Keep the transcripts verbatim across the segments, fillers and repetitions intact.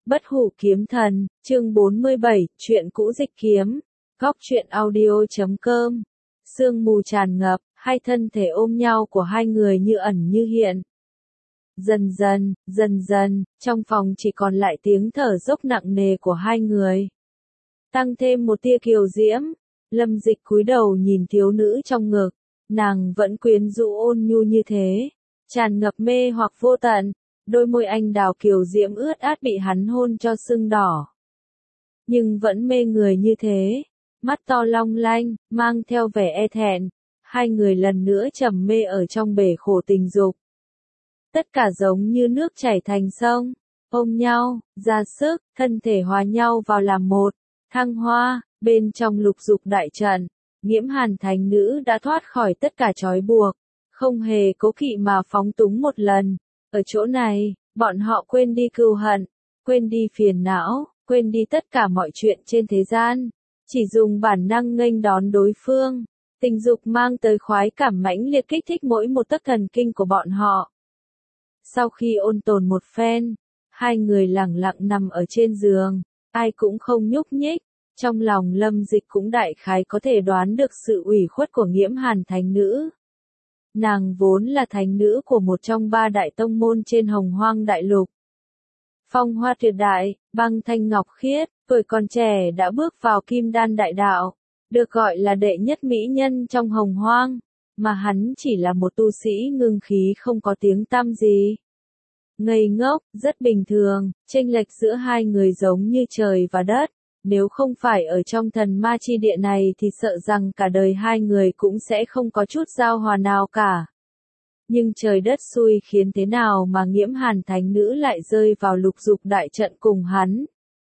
Bất hủ kiếm thần, chương bốn mươi bảy, chuyện cũ dịch kiếm. Góc truyện audio chấm com. Sương mù tràn ngập, hai thân thể ôm nhau của hai người như ẩn như hiện. Dần dần, dần dần, trong phòng chỉ còn lại tiếng thở dốc nặng nề của hai người. Tăng thêm một tia kiều diễm, Lâm Dịch cúi đầu nhìn thiếu nữ trong ngực, nàng vẫn quyến rũ ôn nhu như thế, tràn ngập mê hoặc vô tận. Đôi môi anh đào kiều diễm ướt át bị hắn hôn cho sưng đỏ. Nhưng vẫn mê người như thế, mắt to long lanh, mang theo vẻ e thẹn, hai người lần nữa trầm mê ở trong bể khổ tình dục. Tất cả giống như nước chảy thành sông, ôm nhau, ra sức, thân thể hòa nhau vào làm một, thăng hoa, bên trong lục dục đại trận, Nghiễm Hàn thánh nữ đã thoát khỏi tất cả trói buộc, không hề cố kỵ mà phóng túng một lần. Ở chỗ này, bọn họ quên đi cừu hận, quên đi phiền não, quên đi tất cả mọi chuyện trên thế gian, chỉ dùng bản năng nghênh đón đối phương. Tình dục mang tới khoái cảm mãnh liệt kích thích mỗi một tấc thần kinh của bọn họ. Sau khi ôn tồn một phen, hai người lẳng lặng nằm ở trên giường, ai cũng không nhúc nhích, trong lòng Lâm Dịch cũng đại khái có thể đoán được sự ủy khuất của Nghiễm Hàn thánh nữ. Nàng vốn là thánh nữ của một trong ba đại tông môn trên Hồng Hoang Đại Lục. Phong hoa tuyệt đại, băng thanh ngọc khiết, tuổi còn trẻ đã bước vào kim đan đại đạo, được gọi là đệ nhất mỹ nhân trong Hồng Hoang, mà hắn chỉ là một tu sĩ ngưng khí không có tiếng tăm gì. Ngây ngốc, rất bình thường, chênh lệch giữa hai người giống như trời và đất. Nếu không phải ở trong thần ma chi địa này thì sợ rằng cả đời hai người cũng sẽ không có chút giao hòa nào cả. Nhưng trời đất xui khiến thế nào mà Nghiễm Hàn thánh nữ lại rơi vào lục dục đại trận cùng hắn.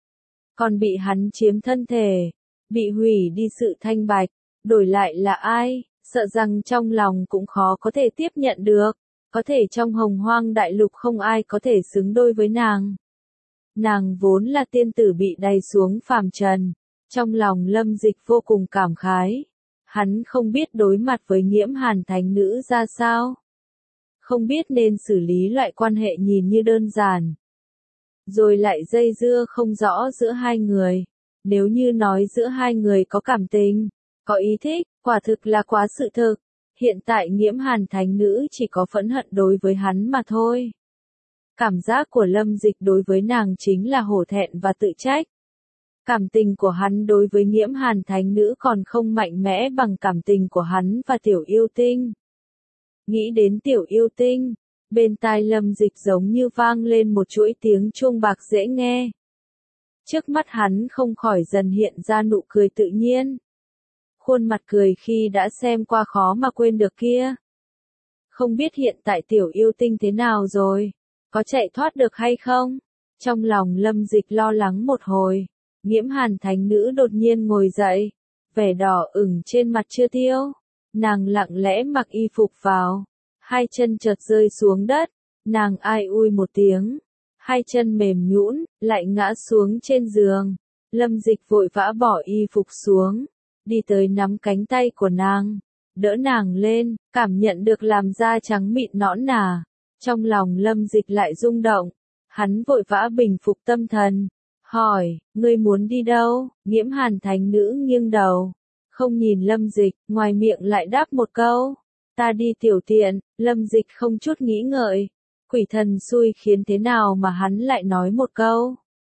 Còn bị hắn chiếm thân thể, bị hủy đi sự thanh bạch, đổi lại là ai, sợ rằng trong lòng cũng khó có thể tiếp nhận được, có thể trong Hồng Hoang Đại Lục không ai có thể xứng đôi với nàng. Nàng vốn là tiên tử bị đày xuống phàm trần, trong lòng Lâm Dịch vô cùng cảm khái. Hắn không biết đối mặt với Nghiễm Hàn thánh nữ ra sao. Không biết nên xử lý loại quan hệ nhìn như đơn giản. Rồi lại dây dưa không rõ giữa hai người. Nếu như nói giữa hai người có cảm tình, có ý thích, quả thực là quá sự thực. Hiện tại Nghiễm Hàn thánh nữ chỉ có phẫn hận đối với hắn mà thôi. Cảm giác của Lâm Dịch đối với nàng chính là hổ thẹn và tự trách. Cảm tình của hắn đối với Nghiễm Hàn thánh nữ còn không mạnh mẽ bằng cảm tình của hắn và Tiểu Yêu Tinh. Nghĩ đến Tiểu Yêu Tinh, bên tai Lâm Dịch giống như vang lên một chuỗi tiếng chuông bạc dễ nghe. Trước mắt hắn không khỏi dần hiện ra nụ cười tự nhiên. Khuôn mặt cười khi đã xem qua khó mà quên được kia. Không biết hiện tại Tiểu Yêu Tinh thế nào rồi? Có chạy thoát được hay không? Trong lòng Lâm Dịch lo lắng một hồi, Nghiễm Hàn thánh nữ đột nhiên ngồi dậy, vẻ đỏ ửng trên mặt chưa tiêu. Nàng lặng lẽ mặc y phục vào, hai chân chợt rơi xuống đất, nàng ai ui một tiếng, hai chân mềm nhũn, lại ngã xuống trên giường. Lâm Dịch vội vã bỏ y phục xuống, đi tới nắm cánh tay của nàng, đỡ nàng lên, cảm nhận được làn da trắng mịn nõn nà. Trong lòng Lâm Dịch lại rung động, hắn vội vã bình phục tâm thần, hỏi, ngươi muốn đi đâu? Nghiễm Hàn thánh nữ nghiêng đầu, không nhìn Lâm Dịch, ngoài miệng lại đáp một câu, ta đi tiểu tiện. Lâm Dịch không chút nghĩ ngợi, quỷ thần xui khiến thế nào mà hắn lại nói một câu,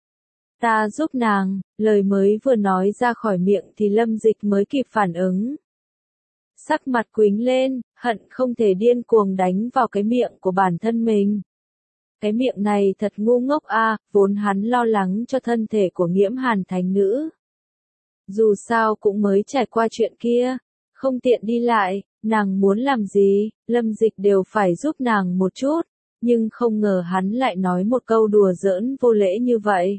ta giúp nàng. Lời mới vừa nói ra khỏi miệng thì Lâm Dịch mới kịp phản ứng. Sắc mặt quĩnh lên, hận không thể điên cuồng đánh vào cái miệng của bản thân mình. Cái miệng này thật ngu ngốc a, à, vốn hắn lo lắng cho thân thể của Nghiễm Hàn thánh nữ. Dù sao cũng mới trải qua chuyện kia, không tiện đi lại, nàng muốn làm gì, Lâm Dịch đều phải giúp nàng một chút, nhưng không ngờ hắn lại nói một câu đùa giỡn vô lễ như vậy.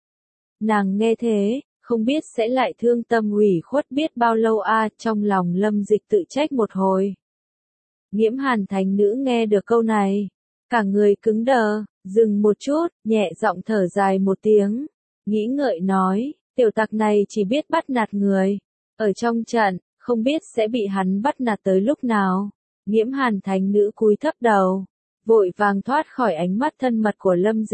Nàng nghe thế, không biết sẽ lại thương tâm ủy khuất biết bao lâu a, à, trong lòng Lâm Dịch tự trách một hồi. Nghiễm Hàn thánh nữ nghe được câu này, cả người cứng đờ, dừng một chút, nhẹ giọng thở dài một tiếng, nghĩ ngợi nói, tiểu tặc này chỉ biết bắt nạt người, ở trong trận, không biết sẽ bị hắn bắt nạt tới lúc nào. Nghiễm Hàn thánh nữ cúi thấp đầu, vội vàng thoát khỏi ánh mắt thân mật của Lâm Dịch,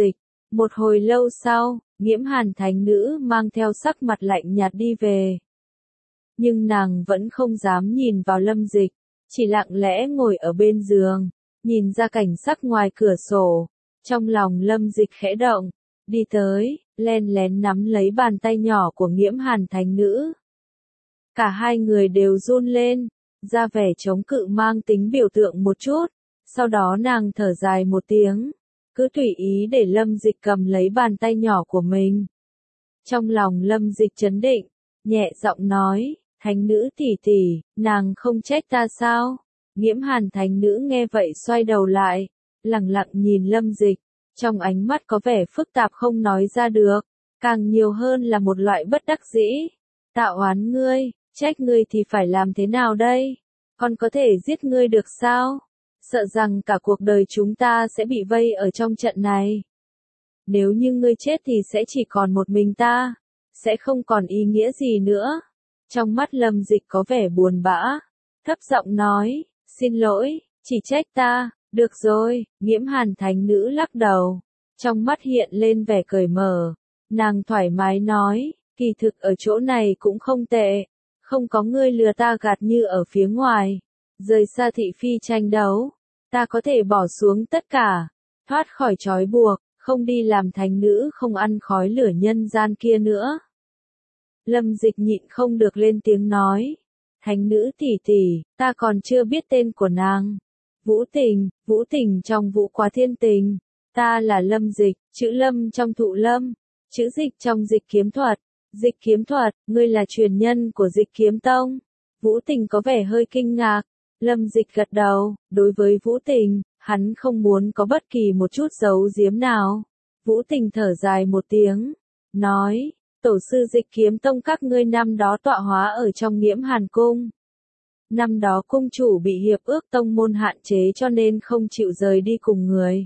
Một hồi lâu sau, Nghiễm Hàn thánh nữ mang theo sắc mặt lạnh nhạt đi về. Nhưng nàng vẫn không dám nhìn vào Lâm Dịch, chỉ lặng lẽ ngồi ở bên giường, nhìn ra cảnh sắc ngoài cửa sổ. Trong lòng Lâm Dịch khẽ động, đi tới, len lén nắm lấy bàn tay nhỏ của Nghiễm Hàn thánh nữ. Cả hai người đều run lên, ra vẻ chống cự mang tính biểu tượng một chút, sau đó nàng thở dài một tiếng, cứ tùy ý để Lâm Dịch cầm lấy bàn tay nhỏ của mình. Trong lòng Lâm Dịch trấn định, nhẹ giọng nói, thánh nữ tỷ tỷ, nàng không trách ta sao? Nghiễm Hàn thánh nữ nghe vậy xoay đầu lại, lặng lặng nhìn Lâm Dịch, trong ánh mắt có vẻ phức tạp không nói ra được, càng nhiều hơn là một loại bất đắc dĩ. Tạo oán ngươi, trách ngươi thì phải làm thế nào đây? Con có thể giết ngươi được sao? Sợ rằng cả cuộc đời chúng ta sẽ bị vây ở trong trận này. Nếu như ngươi chết thì sẽ chỉ còn một mình ta, sẽ không còn ý nghĩa gì nữa. Trong mắt Lâm Dịch có vẻ buồn bã, thấp giọng nói, xin lỗi, chỉ trách ta, được rồi. Nghiễm Hàn thánh nữ lắc đầu, trong mắt hiện lên vẻ cởi mở, nàng thoải mái nói, kỳ thực ở chỗ này cũng không tệ, không có ngươi lừa ta gạt như ở phía ngoài, rời xa thị phi tranh đấu, ta có thể bỏ xuống tất cả, thoát khỏi trói buộc, không đi làm thánh nữ không ăn khói lửa nhân gian kia nữa. Lâm Dịch nhịn không được lên tiếng nói, thánh nữ tỷ tỷ, ta còn chưa biết tên của nàng. Vũ Tình, Vũ Tình trong Vũ Quá Thiên Tình, ta là Lâm Dịch, chữ Lâm trong Thụ Lâm, chữ Dịch trong Dịch Kiếm Thuật. Dịch Kiếm Thuật, ngươi là truyền nhân của Dịch Kiếm Tông. Vũ Tình có vẻ hơi kinh ngạc. Lâm Dịch gật đầu, đối với Vũ Tình, hắn không muốn có bất kỳ một chút giấu giếm nào. Vũ Tình thở dài một tiếng, nói, tổ sư Dịch Kiếm Tông các ngươi năm đó tọa hóa ở trong Nghiễm Hàn Cung. Năm đó cung chủ bị hiệp ước tông môn hạn chế cho nên không chịu rời đi cùng người.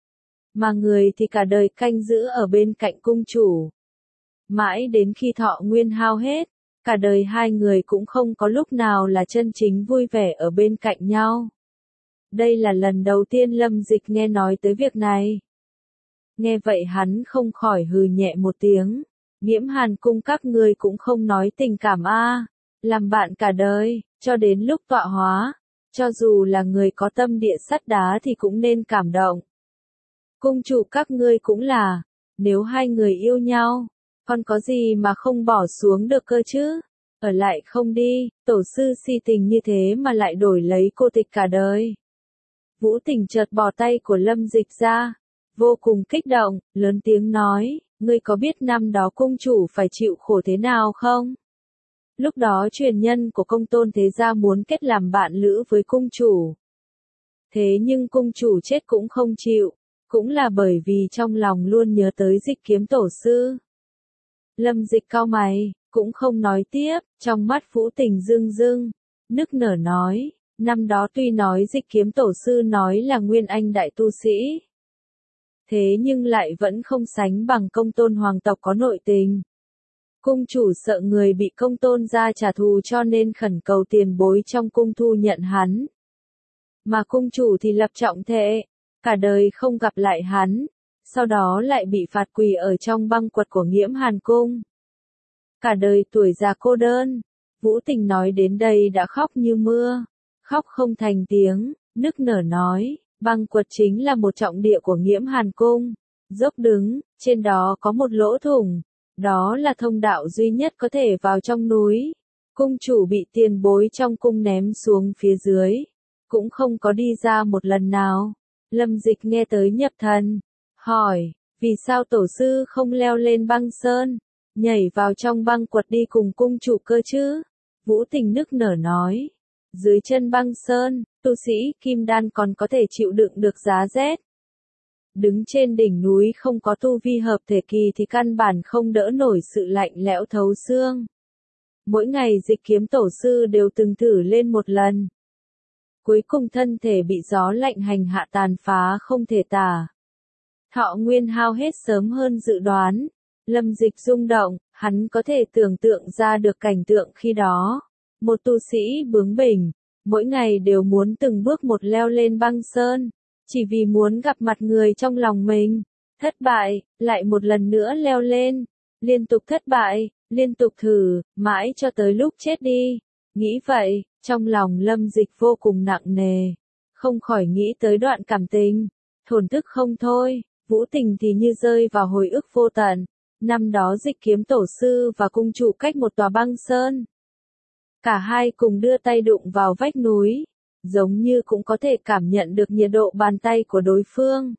Mà người thì cả đời canh giữ ở bên cạnh cung chủ. Mãi đến khi thọ nguyên hao hết, cả đời hai người cũng không có lúc nào là chân chính vui vẻ ở bên cạnh nhau. Đây là lần đầu tiên Lâm Dịch nghe nói tới việc này. Nghe vậy hắn không khỏi hừ nhẹ một tiếng, Nghiễm Hàn Cung các ngươi cũng không nói tình cảm a, làm bạn cả đời, cho đến lúc tọa hóa, cho dù là người có tâm địa sắt đá thì cũng nên cảm động. Cung chủ các ngươi cũng là, nếu hai người yêu nhau, còn có gì mà không bỏ xuống được cơ chứ? Ở lại không đi, tổ sư si tình như thế mà lại đổi lấy cô tịch cả đời. Vũ Tình chợt bỏ tay của Lâm Dịch ra, vô cùng kích động, lớn tiếng nói, ngươi có biết năm đó cung chủ phải chịu khổ thế nào không? Lúc đó truyền nhân của công tôn thế gia muốn kết làm bạn lữ với cung chủ. Thế nhưng cung chủ chết cũng không chịu, cũng là bởi vì trong lòng luôn nhớ tới Dịch Kiếm tổ sư. Lâm Dịch cau mày, cũng không nói tiếp, trong mắt Vũ Tình rưng rưng, nức nở nói, năm đó tuy nói Dịch Kiếm tổ sư nói là nguyên anh đại tu sĩ, thế nhưng lại vẫn không sánh bằng công tôn hoàng tộc có nội tình. Cung chủ sợ người bị công tôn gia trả thù cho nên khẩn cầu tiền bối trong cung thu nhận hắn. Mà cung chủ thì lập trọng thệ, cả đời không gặp lại hắn, sau đó lại bị phạt quỳ ở trong băng quật của Nghiễm Hàn Cung. Cả đời tuổi già cô đơn, Vũ Tình nói đến đây đã khóc như mưa, khóc không thành tiếng, nức nở nói, băng quật chính là một trọng địa của Nghiễm Hàn Cung, dốc đứng, trên đó có một lỗ thủng, đó là thông đạo duy nhất có thể vào trong núi. Cung chủ bị tiền bối trong cung ném xuống phía dưới, cũng không có đi ra một lần nào. Lâm Dịch nghe tới nhập thần, hỏi, vì sao tổ sư không leo lên băng sơn, nhảy vào trong băng quật đi cùng cung chủ cơ chứ? Vũ Tình nức nở nói, dưới chân băng sơn, tu sĩ kim đan còn có thể chịu đựng được giá rét. Đứng trên đỉnh núi không có tu vi hợp thể kỳ thì căn bản không đỡ nổi sự lạnh lẽo thấu xương. Mỗi ngày Dịch Kiếm tổ sư đều từng thử lên một lần. Cuối cùng thân thể bị gió lạnh hành hạ tàn phá không thể tả. Thọ nguyên hao hết sớm hơn dự đoán. Lâm Dịch rung động, hắn có thể tưởng tượng ra được cảnh tượng khi đó. Một tu sĩ bướng bỉnh, mỗi ngày đều muốn từng bước một leo lên băng sơn, chỉ vì muốn gặp mặt người trong lòng mình. Thất bại, lại một lần nữa leo lên. Liên tục thất bại, liên tục thử, mãi cho tới lúc chết đi. Nghĩ vậy, trong lòng Lâm Dịch vô cùng nặng nề. Không khỏi nghĩ tới đoạn cảm tình. Thổn thức không thôi, Vũ Tình thì như rơi vào hồi ức vô tận. Năm đó Dịch Kiếm tổ sư và cung chủ cách một tòa băng sơn. Cả hai cùng đưa tay đụng vào vách núi. Giống như cũng có thể cảm nhận được nhiệt độ bàn tay của đối phương.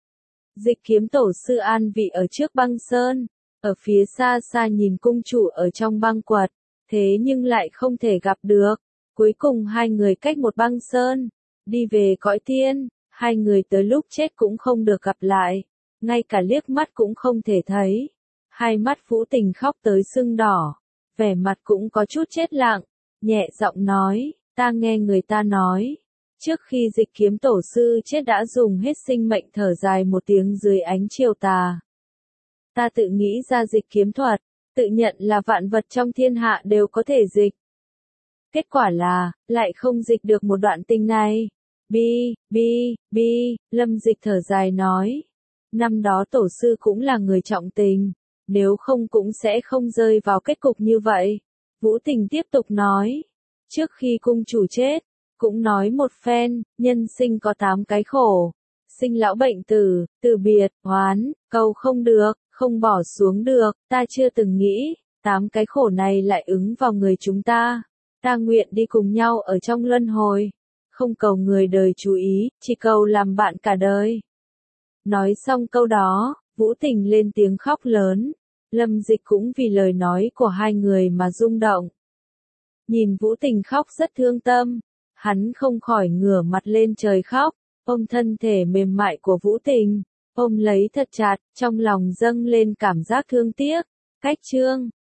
Dịch Kiếm tổ sư an vị ở trước băng sơn. Ở phía xa xa nhìn cung chủ ở trong băng quật. Thế nhưng lại không thể gặp được. Cuối cùng hai người cách một băng sơn. Đi về cõi tiên. Hai người tới lúc chết cũng không được gặp lại. Ngay cả liếc mắt cũng không thể thấy. Hai mắt Vũ Tình khóc tới sưng đỏ. Vẻ mặt cũng có chút chết lặng. Nhẹ giọng nói, ta nghe người ta nói. Trước khi Dịch Kiếm tổ sư chết đã dùng hết sinh mệnh thở dài một tiếng dưới ánh chiều tà. Ta tự nghĩ ra dịch kiếm thuật, tự nhận là vạn vật trong thiên hạ đều có thể dịch. Kết quả là, lại không dịch được một đoạn tình này. Bi, bi, bi, Lâm Dịch thở dài nói. Năm đó tổ sư cũng là người trọng tình, nếu không cũng sẽ không rơi vào kết cục như vậy. Vũ Tình tiếp tục nói, trước khi cung chủ chết, cũng nói một phen, nhân sinh có tám cái khổ. Sinh lão bệnh tử, từ biệt, oán, cầu không được, không bỏ xuống được, ta chưa từng nghĩ, tám cái khổ này lại ứng vào người chúng ta. Ta nguyện đi cùng nhau ở trong luân hồi. Không cầu người đời chú ý, chỉ cầu làm bạn cả đời. Nói xong câu đó, Vũ Tình lên tiếng khóc lớn. Lâm Dịch cũng vì lời nói của hai người mà rung động. Nhìn Vũ Tình khóc rất thương tâm, hắn không khỏi ngửa mặt lên trời khóc, ôm thân thể mềm mại của Vũ Tình, ôm lấy thật chặt, trong lòng dâng lên cảm giác thương tiếc. Cách chương